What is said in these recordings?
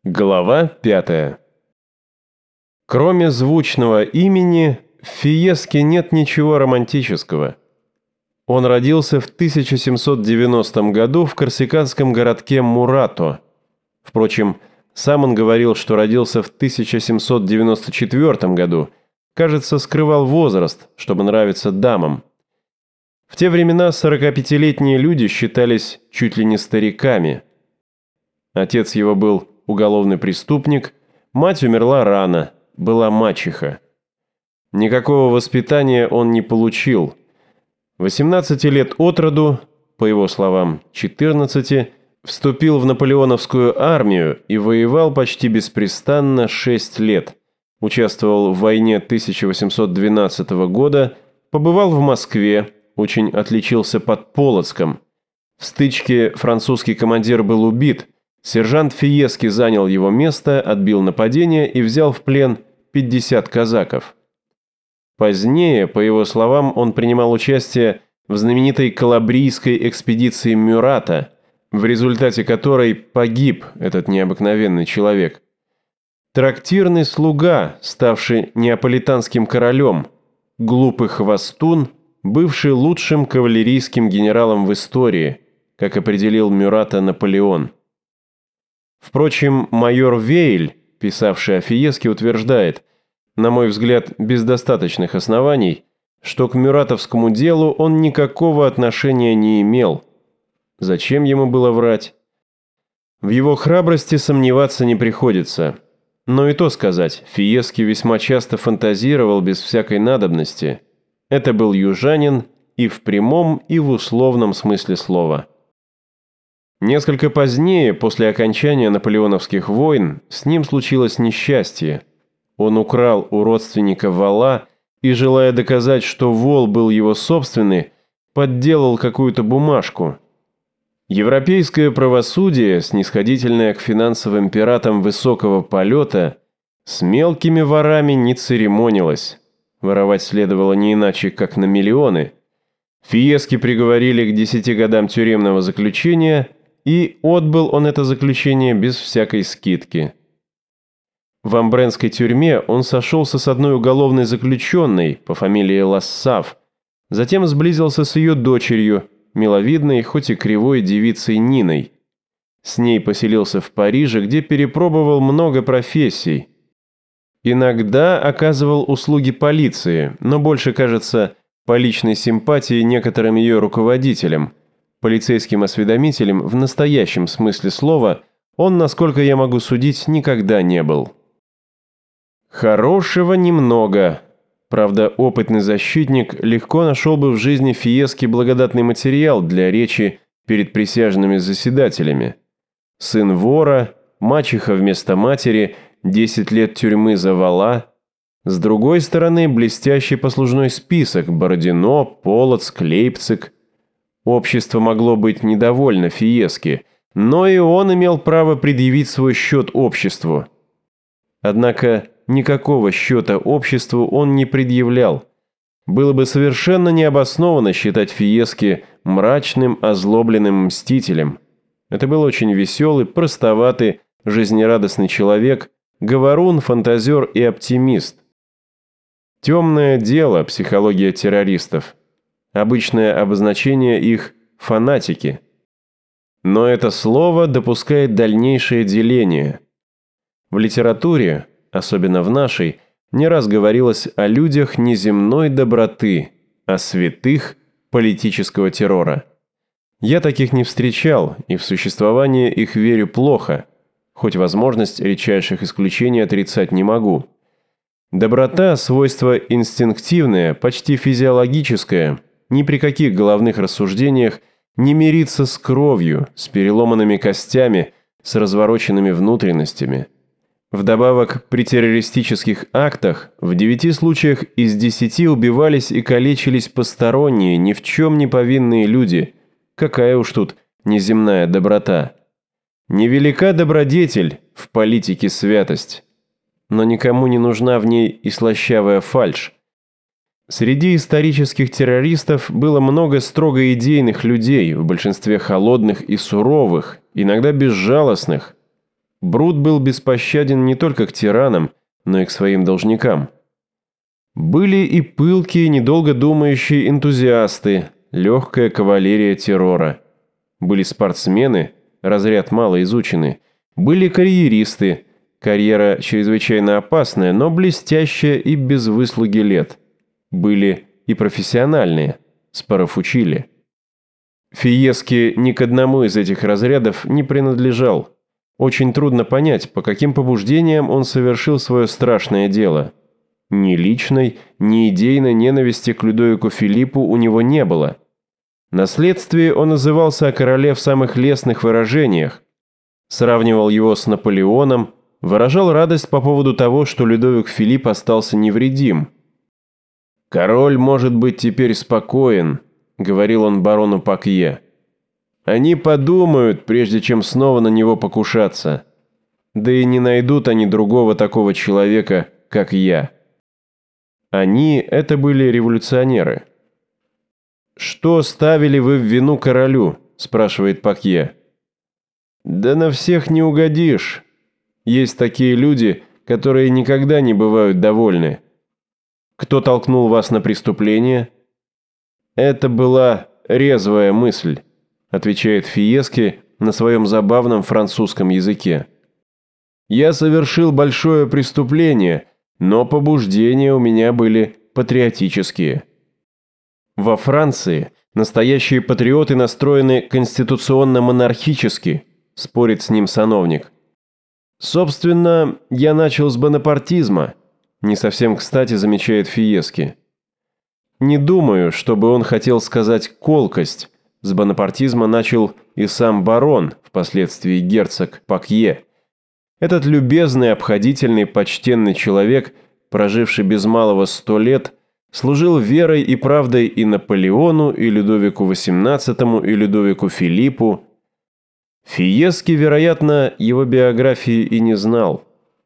Глава 5. Кроме звучного имени, в Фиеске нет ничего романтического. Он родился в 1790 году в корсиканском городке Мурато. Впрочем, сам он говорил, что родился в 1794 году. Кажется, скрывал возраст, чтобы нравиться дамам. В те времена 45-летние люди считались чуть ли не стариками. Отец его был уголовный преступник, мать умерла рано, была мачеха. Никакого воспитания он не получил. 18 лет от роду, по его словам, 14, вступил в наполеоновскую армию и воевал почти беспрестанно 6 лет. Участвовал в войне 1812 года, побывал в Москве, очень отличился под Полоцком. В стычке французский командир был убит. Сержант Фиески занял его место, отбил нападение и взял в плен 50 казаков. Позднее, по его словам, он принимал участие в знаменитой калабрийской экспедиции Мюрата, в результате которой погиб этот необыкновенный человек. Трактирный слуга, ставший неаполитанским королем, глупый хвостун, бывший лучшим кавалерийским генералом в истории, как определил Мюрата Наполеон. Впрочем, майор Вейль, писавший о Фиеске, утверждает, на мой взгляд, без достаточных оснований, что к мюратовскому делу он никакого отношения не имел. Зачем ему было врать? В его храбрости сомневаться не приходится. Но и то сказать, Фиески весьма часто фантазировал без всякой надобности. Это был южанин и в прямом, и в условном смысле слова. Несколько позднее, после окончания наполеоновских войн, с ним случилось несчастье. Он украл у родственника вола и, желая доказать, что вол был его собственный, подделал какую-то бумажку. Европейское правосудие, снисходительное к финансовым пиратам высокого полета, с мелкими ворами не церемонилось. Воровать следовало не иначе, как на миллионы. Фиески приговорили к 10 годам тюремного заключения, и отбыл он это заключение без всякой скидки. В амбренской тюрьме он сошелся с одной уголовной заключенной по фамилии Лассав, затем сблизился с ее дочерью, миловидной, хоть и кривой девицей Ниной. С ней поселился в Париже, где перепробовал много профессий. Иногда оказывал услуги полиции, но больше, кажется, по личной симпатии некоторым ее руководителям. Полицейским осведомителем в настоящем смысле слова он, насколько я могу судить, никогда не был. Хорошего немного. Правда, опытный защитник легко нашел бы в жизни Фиески благодатный материал для речи перед присяжными заседателями. Сын вора, мачеха вместо матери, 10 лет тюрьмы за вола. С другой стороны, блестящий послужной список: Бородино, Полоцк, Лейпциг. Общество могло быть недовольно Фиески, но и он имел право предъявить свой счет обществу. Однако никакого счета обществу он не предъявлял. Было бы совершенно необоснованно считать Фиески мрачным, озлобленным мстителем. Это был очень веселый, простоватый, жизнерадостный человек, говорун, фантазер и оптимист. Темное дело психология террористов. Обычное обозначение их – фанатики. Но это слово допускает дальнейшее деление. В литературе, особенно в нашей, не раз говорилось о людях неземной доброты, о святых политического террора. Я таких не встречал, и в существование их верю плохо, хоть возможность редчайших исключений отрицать не могу. Доброта – свойство инстинктивное, почти физиологическое, ни при каких головных рассуждениях не мирится с кровью, с переломанными костями, с развороченными внутренностями. Вдобавок, при террористических актах в 9 случаях из 10 убивались и калечились посторонние, ни в чем не повинные люди. Какая уж тут неземная доброта. Невелика добродетель, в политике святость. Но никому не нужна в ней и слащавая фальшь. Среди исторических террористов было много строго идейных людей, в большинстве холодных и суровых, иногда безжалостных. Брут был беспощаден не только к тиранам, но и к своим должникам. Были и пылкие, недолго думающие энтузиасты, легкая кавалерия террора. Были спортсмены, разряд мало изученный. Были карьеристы, карьера чрезвычайно опасная, но блестящая и без выслуги лет. Были и профессиональные, спарафучили. Фиеске ни к одному из этих разрядов не принадлежал. Очень трудно понять, по каким побуждениям он совершил свое страшное дело. Ни личной, ни идейной ненависти к Людовику Филиппу у него не было. На следствии он назывался о короле в самых лестных выражениях, сравнивал его с Наполеоном, выражал радость по поводу того, что Людовик Филипп остался невредим. «Король может быть теперь спокоен», — говорил он барону Пакье. «Они подумают, прежде чем снова на него покушаться. Да и не найдут они другого такого человека, как я». Они – это были революционеры. «Что ставили вы в вину королю?» – спрашивает Пакье. «Да на всех не угодишь. Есть такие люди, которые никогда не бывают довольны. Кто толкнул вас на преступление?» «Это была резвая мысль», – отвечает Фиеске на своем забавном французском языке. «Я совершил большое преступление, но побуждения у меня были патриотические». Во Франции настоящие патриоты настроены конституционно-монархически, спорит с ним сановник. «Собственно, я начал с бонапартизма», не совсем кстати замечает Фиеске. Не думаю, чтобы он хотел сказать колкость. С бонапартизма начал и сам барон, впоследствии герцог Пакье. Этот любезный, обходительный, почтенный человек, проживший без малого 100 лет, служил верой и правдой и Наполеону, и Людовику XVIII, и Людовику Филиппу. Фиеске, вероятно, его биографии и не знал.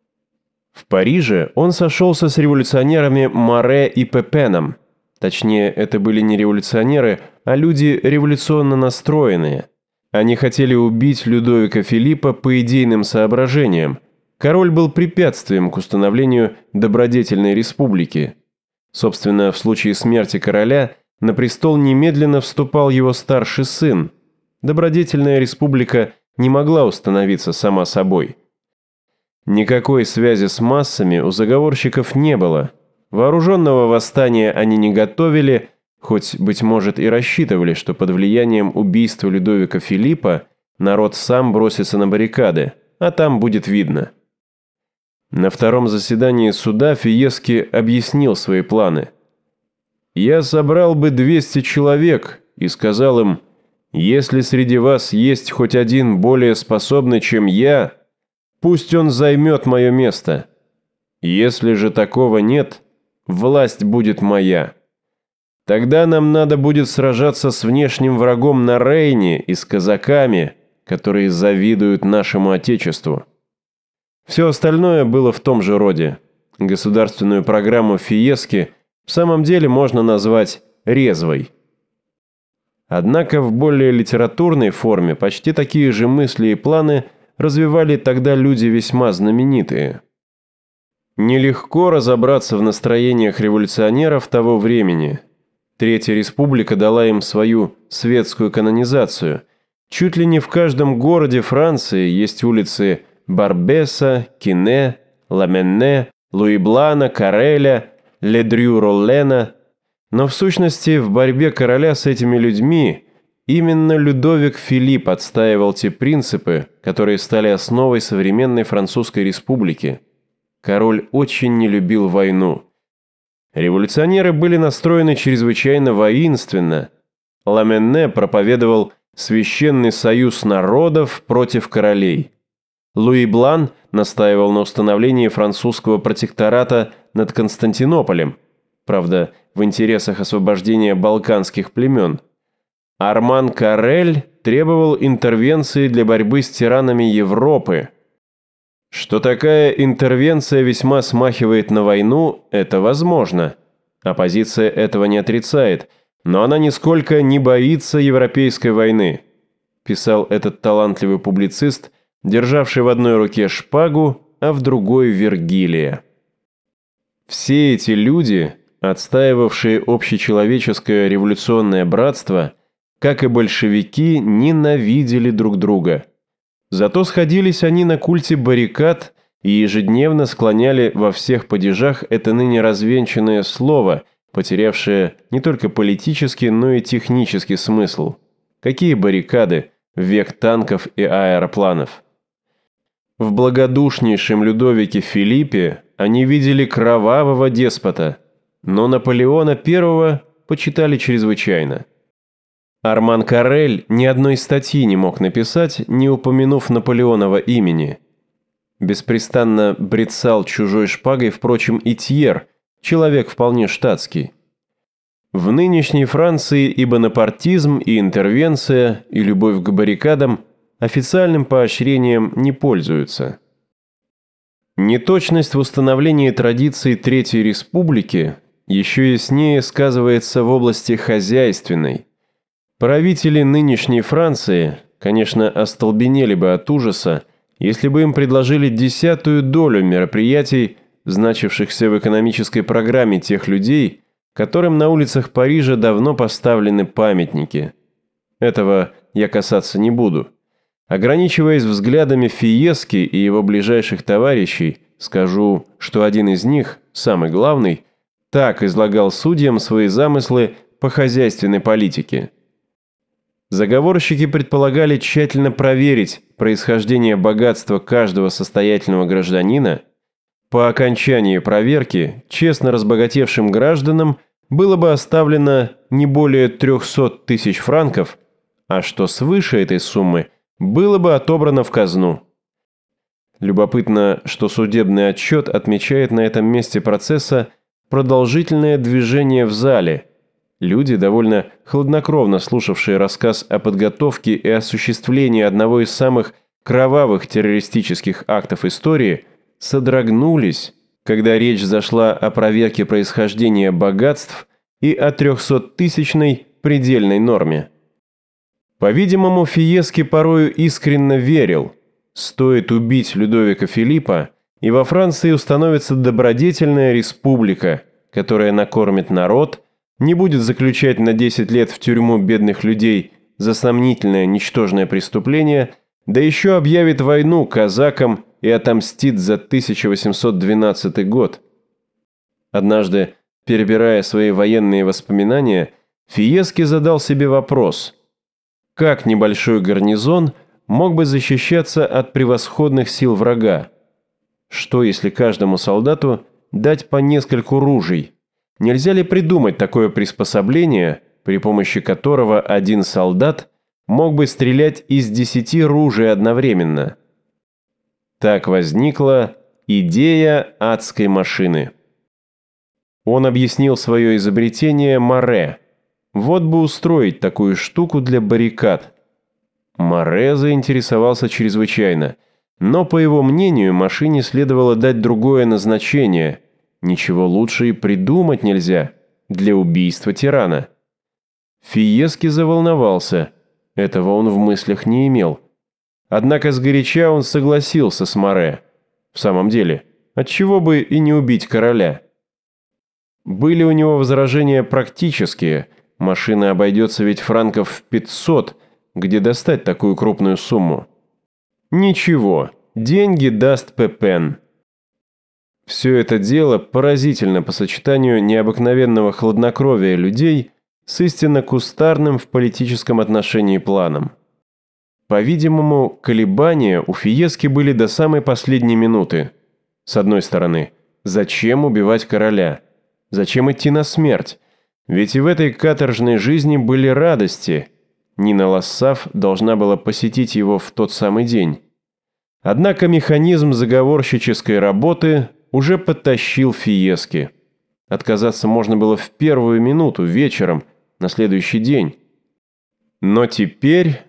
В Париже он сошелся с революционерами Море и Пепеном. Точнее, это были не революционеры, а люди революционно настроенные. Они хотели убить Людовика Филиппа по идейным соображениям. Король был препятствием к установлению добродетельной республики. Собственно, в случае смерти короля на престол немедленно вступал его старший сын. Добродетельная республика не могла установиться сама собой. Никакой связи с массами у заговорщиков не было. Вооруженного восстания они не готовили, хоть, быть может, и рассчитывали, что под влиянием убийства Людовика Филиппа народ сам бросится на баррикады, а там будет видно. На втором заседании суда Фиеске объяснил свои планы. «Я собрал бы 200 человек и сказал им, если среди вас есть хоть один более способный, чем я, пусть он займет мое место. Если же такого нет, власть будет моя. Тогда нам надо будет сражаться с внешним врагом на Рейне и с казаками, которые завидуют нашему Отечеству». Все остальное было в том же роде. Государственную программу Фиеске в самом деле можно назвать резвой. Однако в более литературной форме почти такие же мысли и планы развивали тогда люди весьма знаменитые. Нелегко разобраться в настроениях революционеров того времени. Третья республика дала им свою светскую канонизацию. Чуть ли не в каждом городе Франции есть улицы Барбеса, Кине, Ламенне, Луи-Блана, Кареля, Ледрю-Роллена. Но в сущности в борьбе короля с этими людьми именно Людовик Филипп отстаивал те принципы, которые стали основой современной Французской республики. Король очень не любил войну. Революционеры были настроены чрезвычайно воинственно. Ламенне проповедовал священный союз народов против королей. Луи Блан настаивал на установлении французского протектората над Константинополем, правда, в интересах освобождения балканских племен. Арман Карель требовал интервенции для борьбы с тиранами Европы. Что такая интервенция весьма смахивает на войну, это возможно. Оппозиция этого не отрицает, но она нисколько не боится европейской войны, писал этот талантливый публицист державший в одной руке шпагу, а в другой Вергилия. Все эти люди, отстаивавшие общечеловеческое революционное братство, как и большевики, ненавидели друг друга. Зато сходились они на культе баррикад и ежедневно склоняли во всех падежах это ныне развенчанное слово, потерявшее не только политический, но и технический смысл. Какие баррикады в век танков и аэропланов? В благодушнейшем Людовике Филиппе они видели кровавого деспота, но Наполеона I почитали чрезвычайно. Арман Каррель ни одной статьи не мог написать, не упомянув Наполеонова имени. Беспрестанно брецал чужой шпагой, впрочем, и Тьер, человек вполне штатский. В нынешней Франции и бонапартизм, и интервенция, и любовь к баррикадам официальным поощрением не пользуются. Неточность в установлении традиций Третьей Республики еще яснее сказывается в области хозяйственной. Правители нынешней Франции, конечно, остолбенели бы от ужаса, если бы им предложили 10-ю долю мероприятий, значившихся в экономической программе тех людей, которым на улицах Парижа давно поставлены памятники. Этого я касаться не буду. Ограничиваясь взглядами Фиески и его ближайших товарищей, скажу, что один из них, самый главный, так излагал судьям свои замыслы по хозяйственной политике. Заговорщики предполагали тщательно проверить происхождение богатства каждого состоятельного гражданина. По окончании проверки честно разбогатевшим гражданам было бы оставлено не более 300 тысяч франков, а что свыше этой суммы было бы отобрано в казну. Любопытно, что судебный отчет отмечает на этом месте процесса продолжительное движение в зале. Люди, довольно хладнокровно слушавшие рассказ о подготовке и осуществлении одного из самых кровавых террористических актов истории, содрогнулись, когда речь зашла о проверке происхождения богатств и о 300-тысячной предельной норме. По-видимому, Фиески порою искренне верил, стоит убить Людовика Филиппа, и во Франции установится добродетельная республика, которая накормит народ, не будет заключать на 10 лет в тюрьму бедных людей за сомнительное ничтожное преступление, да еще объявит войну казакам и отомстит за 1812 год. Однажды, перебирая свои военные воспоминания, Фиески задал себе вопрос: как небольшой гарнизон мог бы защищаться от превосходных сил врага? Что, если каждому солдату дать по нескольку ружей? Нельзя ли придумать такое приспособление, при помощи которого один солдат мог бы стрелять из 10 ружей одновременно? Так возникла идея адской машины. Он объяснил свое изобретение Море. Вот бы устроить такую штуку для баррикад. Море заинтересовался чрезвычайно, но, по его мнению, машине следовало дать другое назначение. Ничего лучше и придумать нельзя для убийства тирана. Фиески заволновался. Этого он в мыслях не имел. Однако сгоряча он согласился с Море. В самом деле, отчего бы и не убить короля? Были у него возражения практические. Машина обойдется ведь франков в 500, где достать такую крупную сумму. Ничего, деньги даст Пепен. Все это дело поразительно по сочетанию необыкновенного хладнокровия людей с истинно кустарным в политическом отношении планом. По-видимому, колебания у Фиески были до самой последней минуты. С одной стороны, зачем убивать короля? Зачем идти на смерть? Ведь и в этой каторжной жизни были радости. Нина Лассав должна была посетить его в тот самый день. Однако механизм заговорщической работы уже подтащил Фиески. Отказаться можно было в первую минуту, вечером, на следующий день. Но теперь...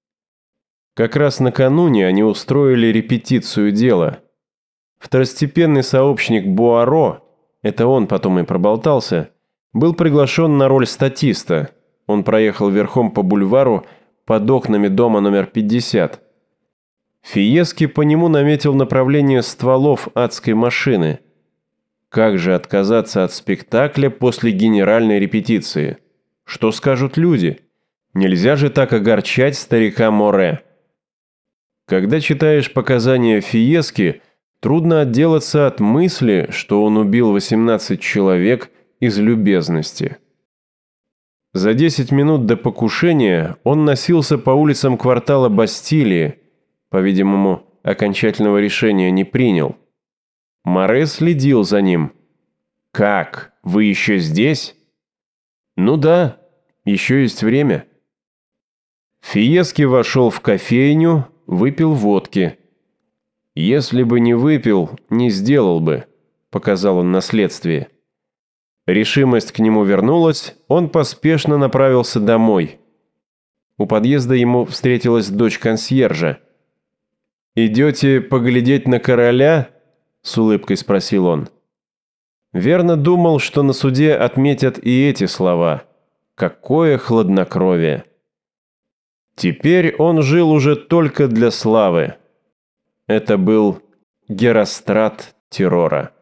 Как раз накануне они устроили репетицию дела. Второстепенный сообщник Буаро, это он потом и проболтался, был приглашен на роль статиста. Он проехал верхом по бульвару под окнами дома номер 50. Фиески по нему наметил направление стволов адской машины. Как же отказаться от спектакля после генеральной репетиции? Что скажут люди? Нельзя же так огорчать старика Море. Когда читаешь показания Фиески, трудно отделаться от мысли, что он убил 18 человек из любезности. За 10 минут до покушения он носился по улицам квартала Бастилии, по-видимому, окончательного решения не принял. Море следил за ним. «Как? Вы еще здесь?» «Ну да, еще есть время». Фиески вошел в кофейню, выпил водки. «Если бы не выпил, не сделал бы», — показал он на следствии. Решимость к нему вернулась, он поспешно направился домой. У подъезда ему встретилась дочь консьержа. «Идете поглядеть на короля?» — с улыбкой спросил он. Верно думал, что на суде отметят и эти слова. Какое хладнокровие! Теперь он жил уже только для славы. Это был Герострат террора.